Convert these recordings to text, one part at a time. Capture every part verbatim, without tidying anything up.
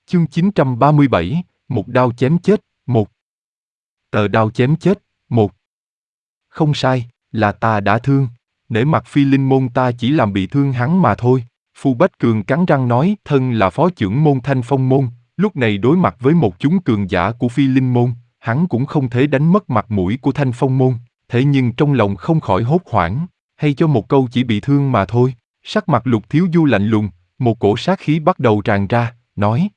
Chương chín trăm ba mươi bảy, một đao chém chết, một. Tờ đao chém chết, một. Không sai, là ta đã thương. Nể mặt Phi Linh môn ta chỉ làm bị thương hắn mà thôi. Phu Bách Cường cắn răng nói, thân là phó trưởng môn Thanh Phong môn, lúc này đối mặt với một chúng cường giả của Phi Linh môn, hắn cũng không thể đánh mất mặt mũi của Thanh Phong môn. Thế nhưng trong lòng không khỏi hốt hoảng, hay cho một câu chỉ bị thương mà thôi. Sắc mặt Lục Thiếu Du lạnh lùng, một cổ sát khí bắt đầu tràn ra, nói: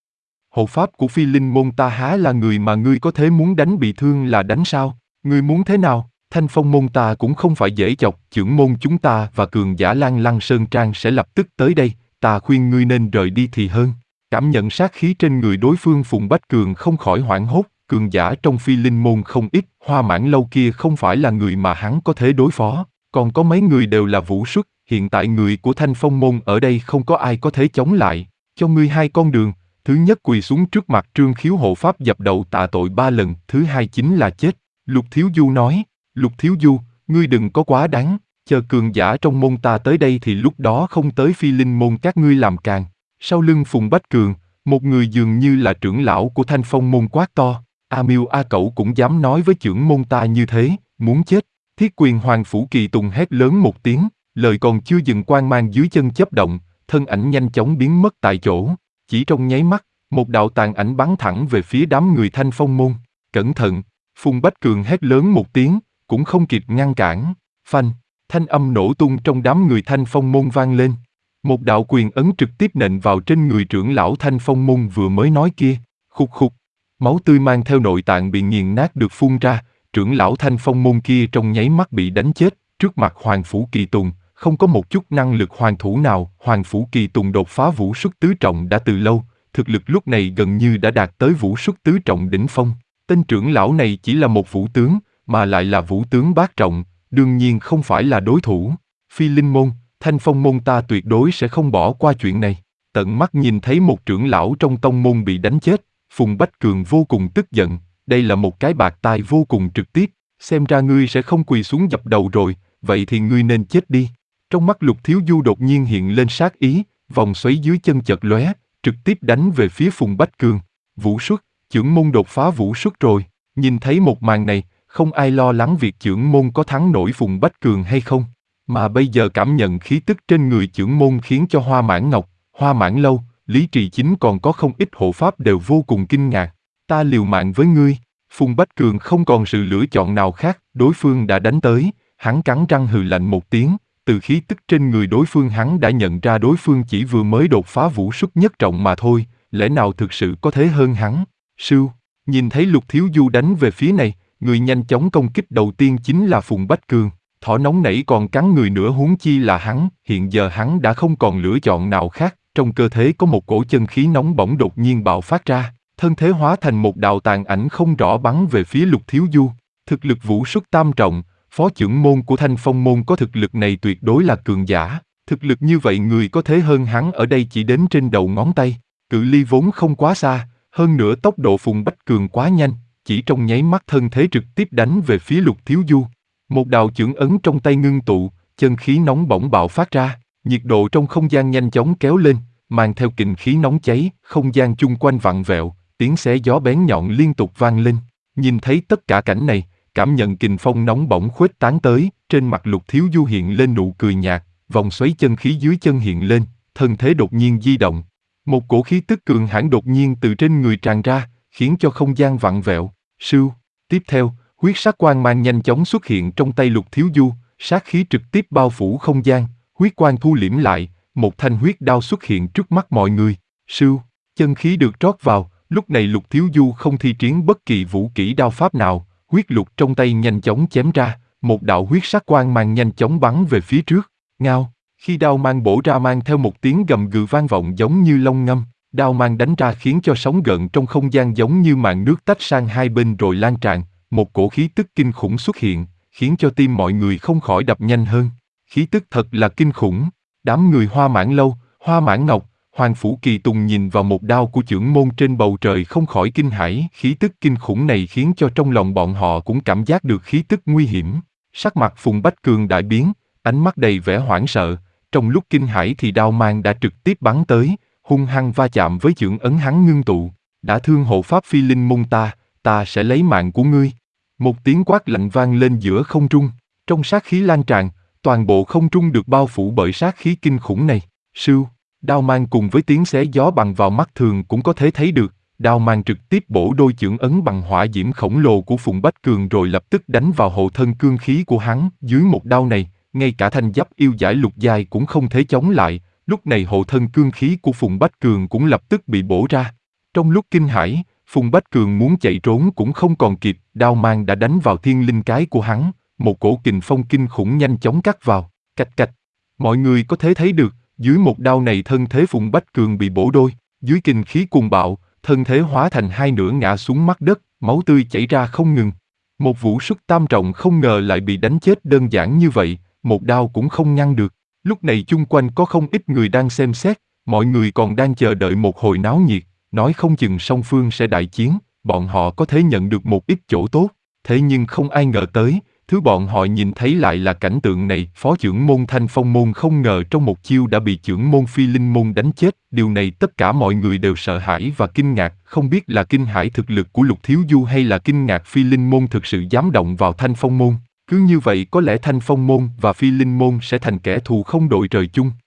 hộ pháp của Phi Linh môn ta há là người mà ngươi có thể muốn đánh bị thương là đánh sao? Ngươi muốn thế nào? Thanh Phong môn ta cũng không phải dễ chọc, trưởng môn chúng ta và cường giả Lan Lăng Sơn Trang sẽ lập tức tới đây, ta khuyên ngươi nên rời đi thì hơn. Cảm nhận sát khí trên người đối phương, Phùng Bách Cường không khỏi hoảng hốt, cường giả trong Phi Linh môn không ít, Hoa Mãn Lâu kia không phải là người mà hắn có thể đối phó, còn có mấy người đều là vũ xuất, hiện tại người của Thanh Phong môn ở đây không có ai có thể chống lại, cho ngươi hai con đường. Thứ nhất quỳ xuống trước mặt Trương Khiếu hộ pháp dập đầu tạ tội ba lần, thứ hai chính là chết. Lục Thiếu Du nói, Lục Thiếu Du, ngươi đừng có quá đáng, chờ cường giả trong môn ta tới đây thì lúc đó không tới Phi Linh môn các ngươi làm càng. Sau lưng Phùng Bách Cường, một người dường như là trưởng lão của Thanh Phong môn quát to, A Miêu A Cẩu cũng dám nói với trưởng môn ta như thế, muốn chết. Thiết Quyền Hoàng Phủ Kỳ Tùng hét lớn một tiếng, lời còn chưa dừng, quang mang dưới chân chớp động, thân ảnh nhanh chóng biến mất tại chỗ. Chỉ trong nháy mắt, một đạo tàn ảnh bắn thẳng về phía đám người Thanh Phong môn. Cẩn thận! Phùng Bách Cường hét lớn một tiếng, cũng không kịp ngăn cản. Phanh! Thanh âm nổ tung trong đám người Thanh Phong môn vang lên. Một đạo quyền ấn trực tiếp nện vào trên người trưởng lão Thanh Phong môn vừa mới nói kia. Khục khục! Máu tươi mang theo nội tạng bị nghiền nát được phun ra. Trưởng lão Thanh Phong môn kia trong nháy mắt bị đánh chết. Trước mặt Hoàng Phủ Kỳ Tùng, không có một chút năng lực hoàn thủ nào. Hoàng Phủ Kỳ Tùng đột phá vũ xuất tứ trọng đã từ lâu, thực lực lúc này gần như đã đạt tới vũ xuất tứ trọng đỉnh phong. Tên trưởng lão này chỉ là một vũ tướng, mà lại là vũ tướng bát trọng, đương nhiên không phải là đối thủ. Phi Linh môn, Thanh Phong môn ta tuyệt đối sẽ không bỏ qua chuyện này. Tận mắt nhìn thấy một trưởng lão trong tông môn bị đánh chết, Phùng Bách Cường vô cùng tức giận. Đây là một cái bạt tai vô cùng trực tiếp. Xem ra ngươi sẽ không quỳ xuống dập đầu rồi, vậy thì ngươi nên chết đi. Trong mắt Lục Thiếu Du đột nhiên hiện lên sát ý, vòng xoáy dưới chân chợt lóe, trực tiếp đánh về phía Phùng Bách Cường. Vũ xuất, trưởng môn đột phá vũ xuất rồi. Nhìn thấy một màn này, không ai lo lắng việc trưởng môn có thắng nổi Phùng Bách Cường hay không. Mà bây giờ cảm nhận khí tức trên người trưởng môn khiến cho Hoa Mãn Ngọc, Hoa Mãn Lâu, Lý Trì Chính còn có không ít hộ pháp đều vô cùng kinh ngạc. Ta liều mạng với ngươi. Phùng Bách Cường không còn sự lựa chọn nào khác, đối phương đã đánh tới, hắn cắn răng hừ lạnh một tiếng. Từ khí tức trên người đối phương hắn đã nhận ra đối phương chỉ vừa mới đột phá vũ xuất nhất trọng mà thôi, lẽ nào thực sự có thế hơn hắn? Sưu, nhìn thấy Lục Thiếu Du đánh về phía này, người nhanh chóng công kích đầu tiên chính là Phùng Bách Cường. Thỏ nóng nảy còn cắn người nữa, huống chi là hắn, hiện giờ hắn đã không còn lựa chọn nào khác, trong cơ thể có một cổ chân khí nóng bỏng đột nhiên bạo phát ra, thân thế hóa thành một đạo tàn ảnh không rõ bắn về phía Lục Thiếu Du. Thực lực vũ xuất tam trọng, phó trưởng môn của Thanh Phong môn có thực lực này tuyệt đối là cường giả. Thực lực như vậy người có thế hơn hắn ở đây chỉ đếm trên đầu ngón tay. Cự ly vốn không quá xa, hơn nữa tốc độ Phùng Bách Cường quá nhanh, chỉ trong nháy mắt thân thế trực tiếp đánh về phía Lục Thiếu Du. Một đạo chưởng ấn trong tay ngưng tụ, chân khí nóng bỏng bạo phát ra, nhiệt độ trong không gian nhanh chóng kéo lên, mang theo kình khí nóng cháy, không gian chung quanh vặn vẹo, tiếng xé gió bén nhọn liên tục vang lên. Nhìn thấy tất cả cảnh này, cảm nhận kình phong nóng bỏng khuếch tán tới, trên mặt Lục Thiếu Du hiện lên nụ cười nhạt, vòng xoáy chân khí dưới chân hiện lên, thân thế đột nhiên di động. Một cổ khí tức cường hãn đột nhiên từ trên người tràn ra, khiến cho không gian vặn vẹo. Sưu, tiếp theo, huyết sắc quang mang nhanh chóng xuất hiện trong tay Lục Thiếu Du, sát khí trực tiếp bao phủ không gian, huyết quang thu liễm lại, một thanh huyết đao xuất hiện trước mắt mọi người. Sưu, chân khí được trót vào, lúc này Lục Thiếu Du không thi triển bất kỳ vũ kỹ đao pháp nào. Huyết lục trong tay nhanh chóng chém ra, một đạo huyết sắc quang mang nhanh chóng bắn về phía trước. Ngao, khi đao mang bổ ra mang theo một tiếng gầm gừ vang vọng giống như long ngâm, đao mang đánh ra khiến cho sóng gợn trong không gian giống như màn nước tách sang hai bên rồi lan tràn, một cổ khí tức kinh khủng xuất hiện, khiến cho tim mọi người không khỏi đập nhanh hơn. Khí tức thật là kinh khủng. Đám người Hoa Mãn Lâu, Hoa Mãn Ngọc, Hoàng Phủ Kỳ Tùng nhìn vào một đao của trưởng môn trên bầu trời không khỏi kinh hãi, khí tức kinh khủng này khiến cho trong lòng bọn họ cũng cảm giác được khí tức nguy hiểm. Sắc mặt Phùng Bách Cường đại biến, ánh mắt đầy vẻ hoảng sợ, trong lúc kinh hãi thì đao mang đã trực tiếp bắn tới, hung hăng va chạm với chưởng ấn hắn ngưng tụ. Đã thương hộ pháp phi linh môn ta, ta sẽ lấy mạng của ngươi. Một tiếng quát lạnh vang lên giữa không trung. Trong sát khí lan tràn, toàn bộ không trung được bao phủ bởi sát khí kinh khủng này. Sưu, đao mang cùng với tiếng xé gió bằng vào mắt thường cũng có thể thấy được. Đao mang trực tiếp bổ đôi chưởng ấn bằng hỏa diễm khổng lồ của Phùng Bách Cường rồi lập tức đánh vào hộ thân cương khí của hắn. Dưới một đao này, ngay cả thanh giáp yêu giải lục giai cũng không thể chống lại. Lúc này hộ thân cương khí của Phùng Bách Cường cũng lập tức bị bổ ra. Trong lúc kinh hãi, Phùng Bách Cường muốn chạy trốn cũng không còn kịp, đao mang đã đánh vào thiên linh cái của hắn, một cổ kình phong kinh khủng nhanh chóng cắt vào, cạch cạch. Mọi người có thể thấy được, dưới một đao này thân thế Phùng Bách Cường bị bổ đôi, dưới kình khí cuồng bạo, thân thế hóa thành hai nửa ngã xuống mặt đất, máu tươi chảy ra không ngừng. Một vũ xuất tam trọng không ngờ lại bị đánh chết đơn giản như vậy, một đao cũng không ngăn được. Lúc này chung quanh có không ít người đang xem xét, mọi người còn đang chờ đợi một hồi náo nhiệt, nói không chừng song phương sẽ đại chiến, bọn họ có thể nhận được một ít chỗ tốt. Thế nhưng không ai ngờ tới, thứ bọn họ nhìn thấy lại là cảnh tượng này. Phó chưởng môn Thanh Phong môn không ngờ trong một chiêu đã bị chưởng môn Phi Linh môn đánh chết. Điều này tất cả mọi người đều sợ hãi và kinh ngạc, không biết là kinh hãi thực lực của Lục Thiếu Du hay là kinh ngạc Phi Linh môn thực sự dám động vào Thanh Phong môn. Cứ như vậy có lẽ Thanh Phong môn và Phi Linh môn sẽ thành kẻ thù không đội trời chung.